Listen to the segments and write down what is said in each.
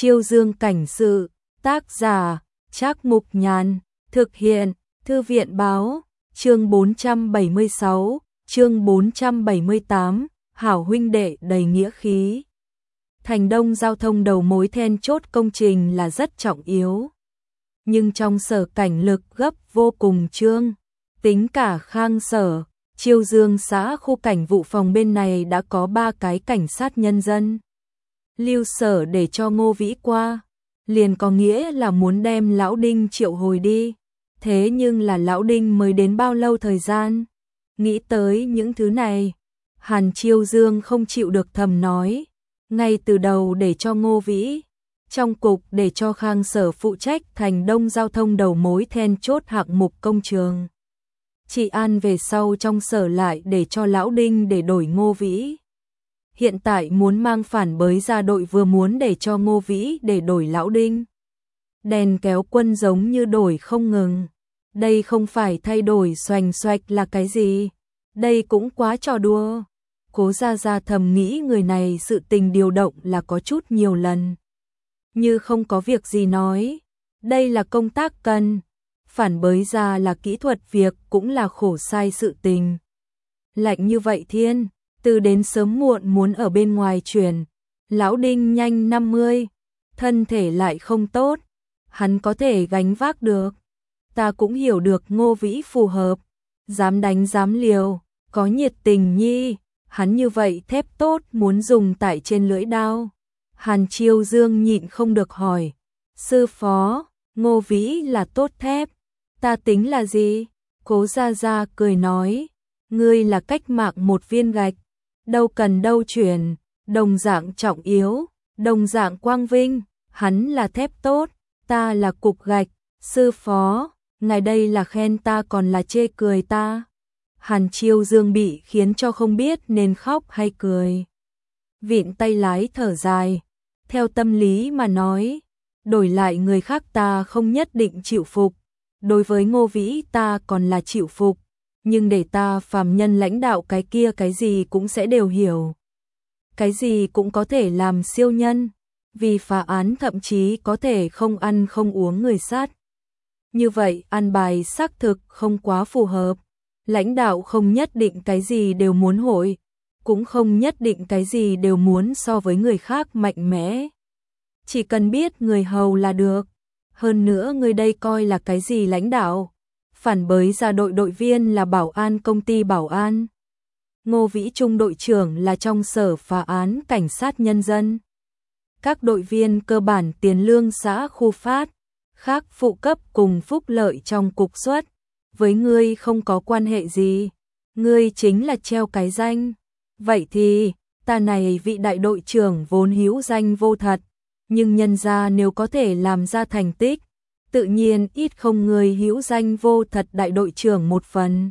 Chiêu Dương cảnh sự, tác giả, Trác Mục Nhàn, thực hiện, Thư viện báo, chương 476, chương 478, hảo huynh đệ đầy nghĩa khí. Thành Đông giao thông đầu mối then chốt công trình là rất trọng yếu. Nhưng trong sở cảnh lực gấp vô cùng trương, tính cả Khang Sở, Chiêu Dương xã khu cảnh vụ phòng bên này đã có 3 cái cảnh sát nhân dân. Lưu Sở để cho Ngô Vĩ qua, liền có nghĩa là muốn đem Lão Đinh triệu hồi đi. Thế nhưng là Lão Đinh mới đến bao lâu thời gian? Nghĩ tới những thứ này, Hàn Chiêu Dương không chịu được thầm nói, ngay từ đầu để cho Ngô Vĩ, trong cục để cho Khang Sở phụ trách Thành Đông giao thông đầu mối then chốt hạng mục công trường. Trị an về sau trong sở lại để cho Lão Đinh để đổi Ngô Vĩ. Hiện tại muốn mang phản bới ra đội vừa muốn để cho Ngô Vĩ để đổi Lão Đinh. Đèn kéo quân giống như đổi không ngừng. Đây không phải thay đổi xoành xoạch là cái gì? Đây cũng quá trò đùa. Cố Gia Gia thầm nghĩ người này sự tình điều động là có chút nhiều lần. Như không có việc gì nói. Đây là công tác cần. Phản bới ra là kỹ thuật việc cũng là khổ sai sự tình. Lạnh như vậy thiên, từ đến sớm muộn muốn ở bên ngoài chuyển. Lão Đinh nhanh 50, thân thể lại không tốt. Hắn có thể gánh vác được. Ta cũng hiểu được Ngô Vĩ phù hợp. Dám đánh dám liều, có nhiệt tình nhi. Hắn như vậy thép tốt muốn dùng tại trên lưỡi đao. Hàn Chiêu Dương nhịn không được hỏi. Sư phó, Ngô Vĩ là tốt thép. Ta tính là gì? Cố Gia Gia cười nói. Ngươi là cách mạng một viên gạch. Đâu cần đâu chuyển. Đồng dạng trọng yếu. Đồng dạng quang vinh. Hắn là thép tốt. Ta là cục gạch. Sư phó, ngài đây là khen ta còn là chê cười ta? Hàn Chiêu Dương bị khiến cho không biết nên khóc hay cười. Vịn tay lái thở dài. Theo tâm lý mà nói, đổi lại người khác ta không nhất định chịu phục. Đối với Ngô Vĩ ta còn là chịu phục. Nhưng để ta phàm nhân lãnh đạo cái kia cái gì cũng sẽ đều hiểu. Cái gì cũng có thể làm siêu nhân. Vì phá án thậm chí có thể không ăn không uống người sát. Như vậy ăn bài xác thực không quá phù hợp. Lãnh đạo không nhất định cái gì đều muốn hội, cũng không nhất định cái gì đều muốn so với người khác mạnh mẽ. Chỉ cần biết người hầu là được. Hơn nữa người đây coi là cái gì lãnh đạo? Phản bới ra đội viên là bảo an công ty bảo an. Ngô Vĩ Trung đội trưởng là trong sở phá án cảnh sát nhân dân. Các đội viên cơ bản tiền lương xã khu phát, khác phụ cấp cùng phúc lợi trong cục xuất. Với ngươi không có quan hệ gì, ngươi chính là treo cái danh. Vậy thì, ta này vị đại đội trưởng vốn hữu danh vô thật, nhưng nhân ra nếu có thể làm ra thành tích, tự nhiên ít không người hữu danh vô thật đại đội trưởng một phần.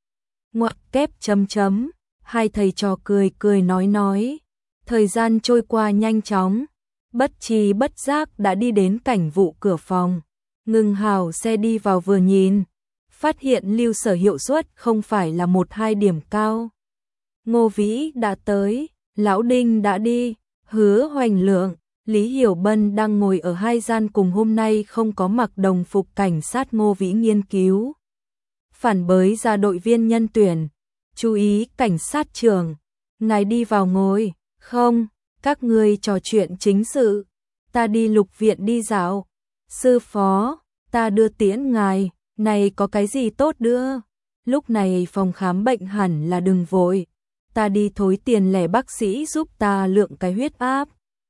Ngoặc kép chấm chấm, hai thầy trò cười nói. Thời gian trôi qua nhanh chóng, bất tri bất giác đã đi đến cảnh vụ cửa phòng. Ngừng hào xe đi vào vừa nhìn. Phát hiện Lưu Sở hiệu suất không phải là 1-2 điểm cao. Ngô Vĩ đã tới, Lão Đinh đã đi, Hứa Hoành Lượng, Lý Hiểu Bân đang ngồi ở hai gian cùng hôm nay không có mặc đồng phục cảnh sát Ngô Vĩ nghiên cứu. Phản bới ra đội viên nhân tuyển, chú ý cảnh sát trưởng, ngài đi vào ngồi, không, các ngươi trò chuyện chính sự, ta đi Lục viện đi dạo, sư phó, ta đưa tiễn ngài. Này có cái gì tốt đưa? Lúc này phòng khám bệnh hẳn là đừng vội. Ta đi thối tiền lẻ bác sĩ giúp ta lượng cái huyết áp.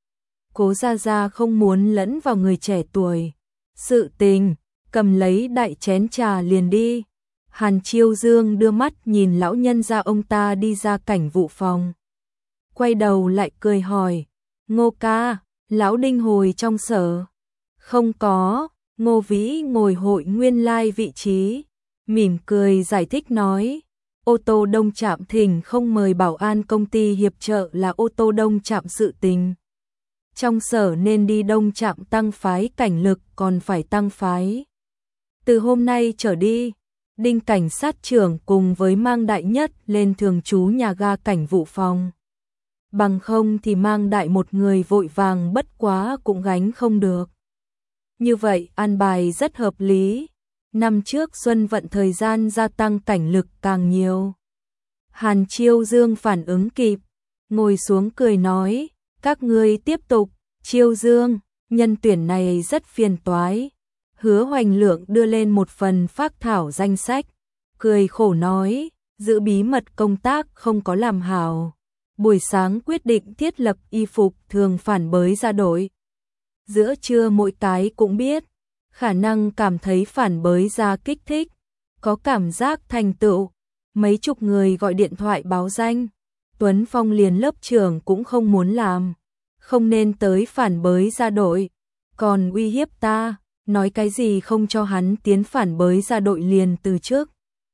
Cố Gia Gia không muốn lẫn vào người trẻ tuổi. Sự tình, cầm lấy đại chén trà liền đi. Hàn Chiêu Dương đưa mắt nhìn lão nhân gia ông ta đi ra cảnh vụ phòng. Quay đầu lại cười hỏi. Ngô ca, Lão Đinh hồi trong sở. Không có. Ngô Vĩ ngồi hội nguyên lai vị trí, mỉm cười giải thích nói, ô tô đông trạm thỉnh không mời bảo an công ty hiệp trợ là ô tô đông trạm sự tình. Trong sở nên đi đông trạm tăng phái cảnh lực còn phải tăng phái. Từ hôm nay trở đi, Đinh cảnh sát trưởng cùng với Mang Đại Nhất lên thường trú nhà ga cảnh vụ phòng. bằng không thì mang đại một người vội vàng bất quá cũng gánh không được. Như vậy an bài rất hợp lý. Năm trước Xuân vận thời gian gia tăng cảnh lực càng nhiều. Hàn Chiêu Dương phản ứng kịp, ngồi xuống cười nói, các ngươi tiếp tục. Chiêu Dương, nhân tuyển này rất phiền toái. Hứa Hoành Lượng đưa lên một phần phác thảo danh sách, cười khổ nói, giữ bí mật công tác không có làm hảo. Buổi sáng quyết định thiết lập y phục thường phản bới ra đội. Giữa trưa mỗi cái cũng biết, khả năng cảm thấy phản bới ra kích thích, có cảm giác thành tựu. Mấy chục người gọi điện thoại báo danh, Tuấn Phong liền lớp trưởng cũng không muốn làm, không nên tới phản bới ra đội, còn uy hiếp ta, nói cái gì không cho hắn tiến phản bới ra đội liền từ trước.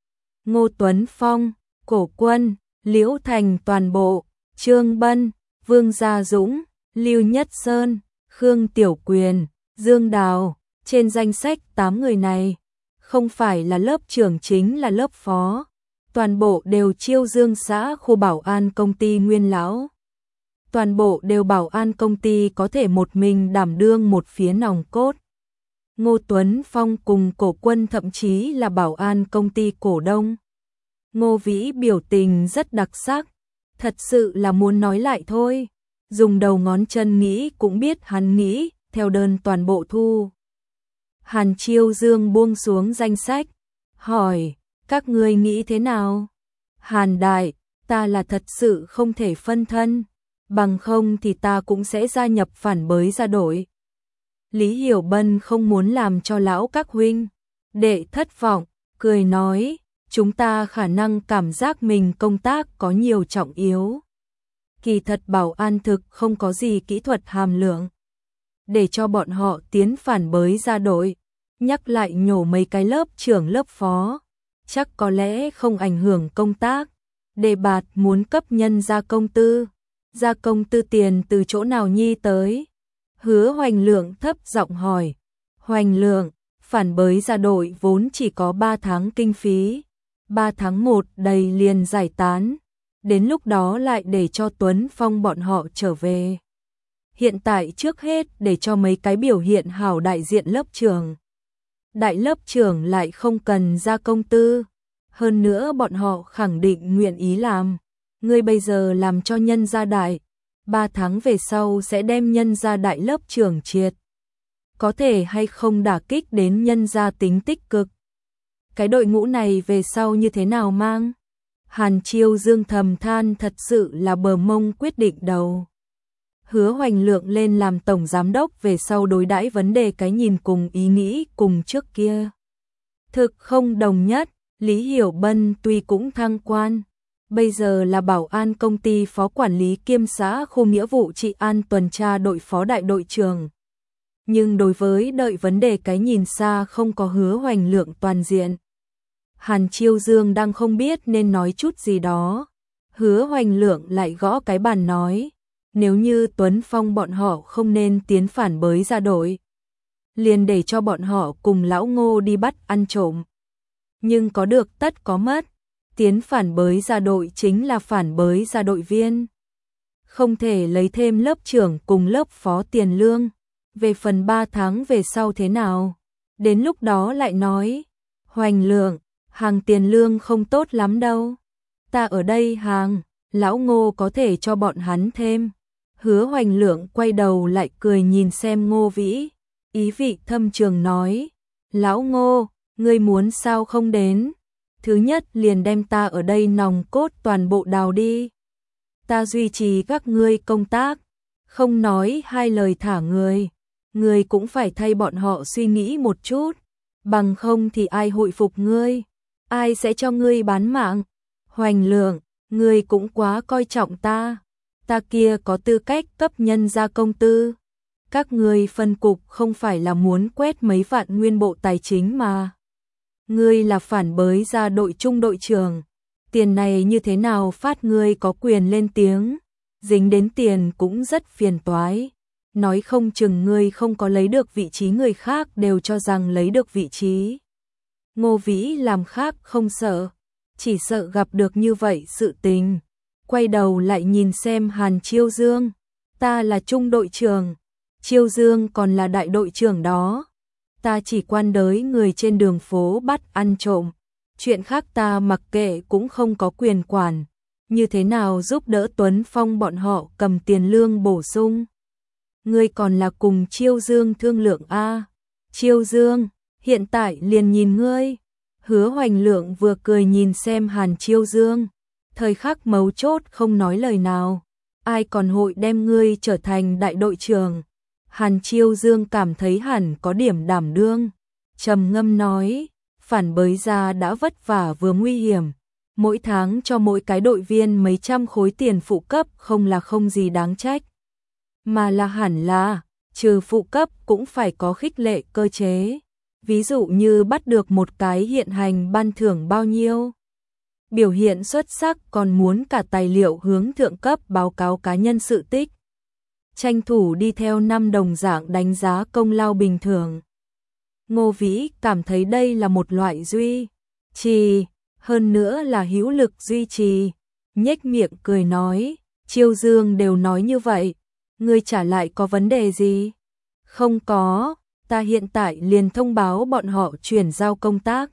Ngô Tuấn Phong, Cổ Quân, Liễu Thành toàn bộ, Trương Bân, Vương Gia Dũng, Lưu Nhất Sơn, Khương Tiểu Quyền, Dương Đào, trên danh sách 8 người này, không phải là lớp trưởng chính là lớp phó, toàn bộ đều Chiêu Dương xã khu bảo an công ty nguyên lão. Toàn bộ đều bảo an công ty có thể một mình đảm đương một phía nòng cốt. Ngô Tuấn Phong cùng Cổ Quân thậm chí là bảo an công ty cổ đông. Ngô Vĩ biểu tình rất đặc sắc, thật sự là muốn nói lại thôi. Dùng đầu ngón chân nghĩ cũng biết hắn nghĩ, theo đơn toàn bộ thu. Hàn Chiêu Dương buông xuống danh sách, hỏi, các ngươi nghĩ thế nào? Hàn Đại, ta là thật sự không thể phân thân, bằng không thì ta cũng sẽ gia nhập phản bới ra đội. Lý Hiểu Bân không muốn làm cho lão các huynh đệ thất vọng, cười nói, chúng ta khả năng cảm giác mình công tác có nhiều trọng yếu. Kỳ thật bảo an thực không có gì kỹ thuật hàm lượng. Để cho bọn họ tiến phản bới ra đội, nhắc lại nhổ mấy cái lớp trưởng lớp phó, chắc có lẽ không ảnh hưởng công tác. Đề bạt muốn cấp nhân gia công tư tiền từ chỗ nào nhi tới? Hứa Hoành Lượng thấp giọng hỏi. Hoành Lượng, phản bới ra đội vốn chỉ có 3 tháng kinh phí, 3 tháng 1 đầy liền giải tán, đến lúc đó lại để cho Tuấn Phong bọn họ trở về. Hiện tại trước hết để cho mấy cái biểu hiện hảo đại diện lớp trưởng. Đại lớp trưởng lại không cần ra công tư, hơn nữa bọn họ khẳng định nguyện ý làm. Ngươi bây giờ làm cho nhân gia đại, 3 tháng về sau sẽ đem nhân gia đại lớp trưởng triệt. Có thể hay không đả kích đến nhân gia tính tích cực. Cái đội ngũ này về sau như thế nào mang? Hàn Chiêu Dương thầm than thật sự là bờ mông quyết định đầu. Hứa Hoành Lượng lên làm tổng giám đốc về sau đối đãi vấn đề cái nhìn cùng ý nghĩ cùng trước kia. Thực không đồng nhất, Lý Hiểu Bân tuy cũng thăng quan, bây giờ là bảo an công ty phó quản lý kiêm xã khu nghĩa vụ trị an tuần tra đội phó đại đội trưởng. Nhưng đối với đợi vấn đề cái nhìn xa không có Hứa Hoành Lượng toàn diện. Hàn Chiêu Dương đang không biết nên nói chút gì đó. Hứa Hoành Lượng lại gõ cái bàn nói, nếu như Tuấn Phong bọn họ không nên tiến phản bới ra đội, liền để cho bọn họ cùng lão Ngô đi bắt ăn trộm. Nhưng có được tất có mất, tiến phản bới ra đội chính là phản bới ra đội viên. Không thể lấy thêm lớp trưởng cùng lớp phó tiền lương, về phần 3 tháng về sau thế nào, đến lúc đó lại nói. Hoành Lượng, hàng tiền lương không tốt lắm đâu. Ta ở đây hàng, lão Ngô có thể cho bọn hắn thêm. Hứa Hoành Lượng quay đầu lại cười nhìn xem Ngô Vĩ, ý vị thâm trường nói, lão Ngô, ngươi muốn sao không đến? Thứ nhất liền đem ta ở đây nòng cốt toàn bộ đào đi. Ta duy trì các ngươi công tác, không nói hai lời thả người. Ngươi cũng phải thay bọn họ suy nghĩ một chút, bằng không thì ai hội phục ngươi, ai sẽ cho ngươi bán mạng. Hoành Lượng, ngươi cũng quá coi trọng ta. Ta kia có tư cách cấp nhân gia công tư. Các ngươi phân cục không phải là muốn quét mấy vạn nguyên bộ tài chính mà. Ngươi là phản bới ra đội trung đội trưởng. Tiền này như thế nào phát ngươi có quyền lên tiếng. Dính đến tiền cũng rất phiền toái. Nói không chừng ngươi không có lấy được vị trí người khác đều cho rằng lấy được vị trí. Ngô Vĩ làm khác không sợ. Chỉ sợ gặp được như vậy sự tình. quay đầu lại nhìn xem Hàn Chiêu Dương. Ta là trung đội trưởng, Chiêu Dương còn là đại đội trưởng đó. Ta chỉ quan đới người trên đường phố bắt ăn trộm. Chuyện khác ta mặc kệ cũng không có quyền quản. Như thế nào giúp đỡ Tuấn Phong bọn họ cầm tiền lương bổ sung? Ngươi còn là cùng Chiêu Dương thương lượng a? Chiêu Dương, hiện tại liền nhìn ngươi. Hứa Hoành Lượng vừa cười nhìn xem Hàn Chiêu Dương. Thời khắc mấu chốt không nói lời nào. Ai còn hội đem ngươi trở thành đại đội trưởng? Hàn Chiêu Dương cảm thấy hẳn có điểm đảm đương. Trầm ngâm nói, phản bới ra đã vất vả vừa nguy hiểm. Mỗi tháng cho mỗi cái đội viên mấy trăm khối tiền phụ cấp không là không gì đáng trách. Mà là hẳn là, trừ phụ cấp cũng phải có khích lệ cơ chế. Ví dụ như bắt được một cái hiện hành ban thưởng bao nhiêu. Biểu hiện xuất sắc còn muốn cả tài liệu hướng thượng cấp báo cáo cá nhân sự tích. Tranh thủ đi theo năm đồng dạng đánh giá công lao bình thường. Ngô Vĩ cảm thấy đây là một loại duy trì, hơn nữa là hữu lực duy trì. Nhếch miệng cười nói, Chiêu Dương đều nói như vậy, ngươi trả lại có vấn đề gì? Không có, ta hiện tại liền thông báo bọn họ chuyển giao công tác.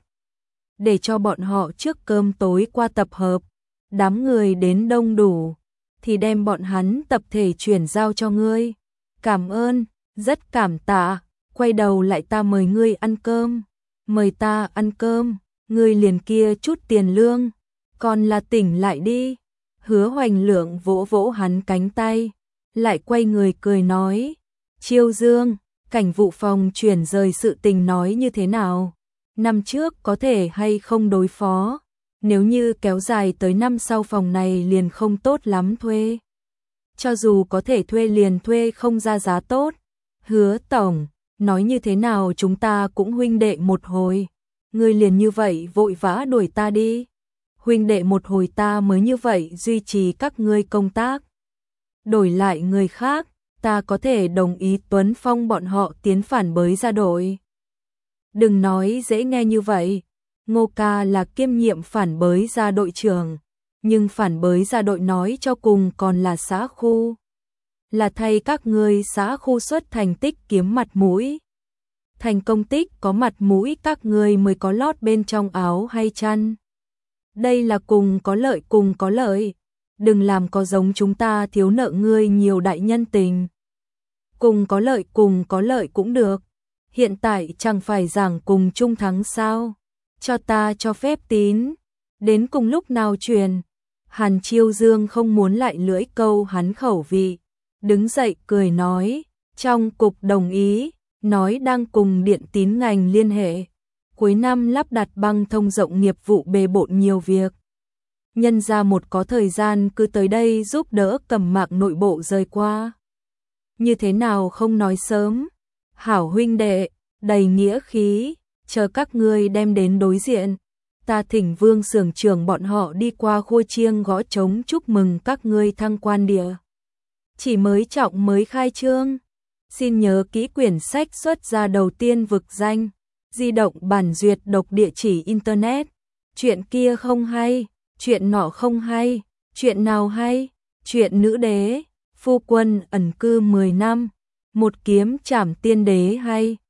Để cho bọn họ trước cơm tối qua tập hợp, đám người đến đông đủ, thì đem bọn hắn tập thể chuyển giao cho ngươi. Cảm ơn, rất cảm tạ, quay đầu lại ta mời ngươi ăn cơm. Mời ta ăn cơm, ngươi liền kia chút tiền lương, còn là tỉnh lại đi. Hứa Hoành Lượng vỗ vỗ hắn cánh tay, lại quay người cười nói, Chiêu Dương, cảnh vụ phòng chuyển rời sự tình nói như thế nào? Năm trước có thể hay không đối phó? Nếu như kéo dài tới năm sau phòng này liền không tốt lắm thuê. Cho dù có thể thuê liền thuê không ra giá tốt. Hứa tổng, nói như thế nào chúng ta cũng huynh đệ một hồi. Ngươi liền như vậy vội vã đuổi ta đi. Huynh đệ một hồi ta mới như vậy duy trì các ngươi công tác. Đổi lại người khác, ta có thể đồng ý Tuấn Phong bọn họ tiến phản bới ra đội. Đừng nói dễ nghe như vậy. Ngô ca là kiêm nhiệm phản bới ra đội trưởng, nhưng phản bới ra đội nói cho cùng còn là xã khu. Là thay các ngươi xã khu xuất thành tích kiếm mặt mũi. Thành công tích có mặt mũi các ngươi mới có lót bên trong áo hay chăn. Đây là cùng có lợi. Đừng làm có giống chúng ta thiếu nợ ngươi nhiều đại nhân tình. Cùng có lợi cũng được. Hiện tại chẳng phải giảng cùng chung thắng sao? Cho ta cho phép tín. Đến cùng lúc nào truyền? Hàn Chiêu Dương không muốn lại lưỡi câu hắn khẩu vị. Đứng dậy cười nói, trong cục đồng ý, nói đang cùng điện tín ngành liên hệ. Cuối năm lắp đặt băng thông rộng nghiệp vụ bề bộn nhiều việc. Nhân ra một có thời gian cứ tới đây giúp đỡ cầm mạng nội bộ rời qua. Như thế nào không nói sớm? Hảo huynh đệ, đầy nghĩa khí, chờ các ngươi đem đến đối diện. Ta thỉnh Vương xưởng trưởng bọn họ đi qua khua chiêng gõ trống chúc mừng các ngươi thăng quan địa. Chỉ mới khai trương. Xin nhớ kỹ quyển sách xuất ra đầu tiên vực danh. Di động bản duyệt độc địa chỉ internet. Chuyện kia không hay, chuyện nọ không hay, chuyện nào hay? Chuyện nữ đế, phu quân ẩn cư 10 năm, một kiếm trảm tiên đế hay.